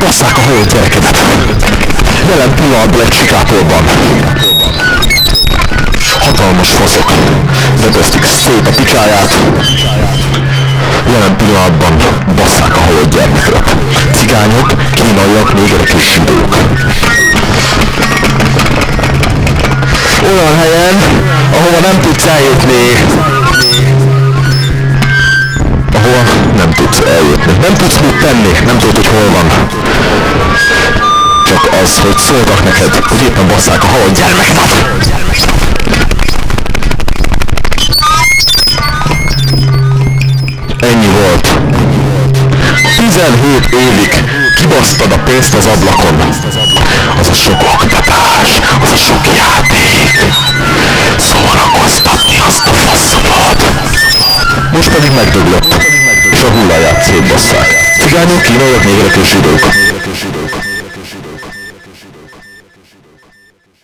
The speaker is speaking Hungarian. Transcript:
basszák a halott gyerekedet. Jelen pillanatban egy sikátorban. Hatalmas faszok vedeztik szét a picsáját. Jelen pillanatban basszák a halott gyermekedet. Cigányok, kínaiak, négerek és zsidók. Olyan helyen, ahova nem tudsz eljutni. Ahova nem tudsz eljutni. Nem tudsz mit tenni, nem tudod, hogy hol van. Csak az, hogy szóltak neked, hogy éppen basszák a halott gyermekedet. Ennyi volt. 17 évig kibasztad a pénzt az ablakon. Az a sok oktatás, az a sok játék. Szórakoztatni azt a faszomat. Most pedig megdöglött, és a hulláját szétbasszák. Cigányok, kínaiak, négerek és zsidók.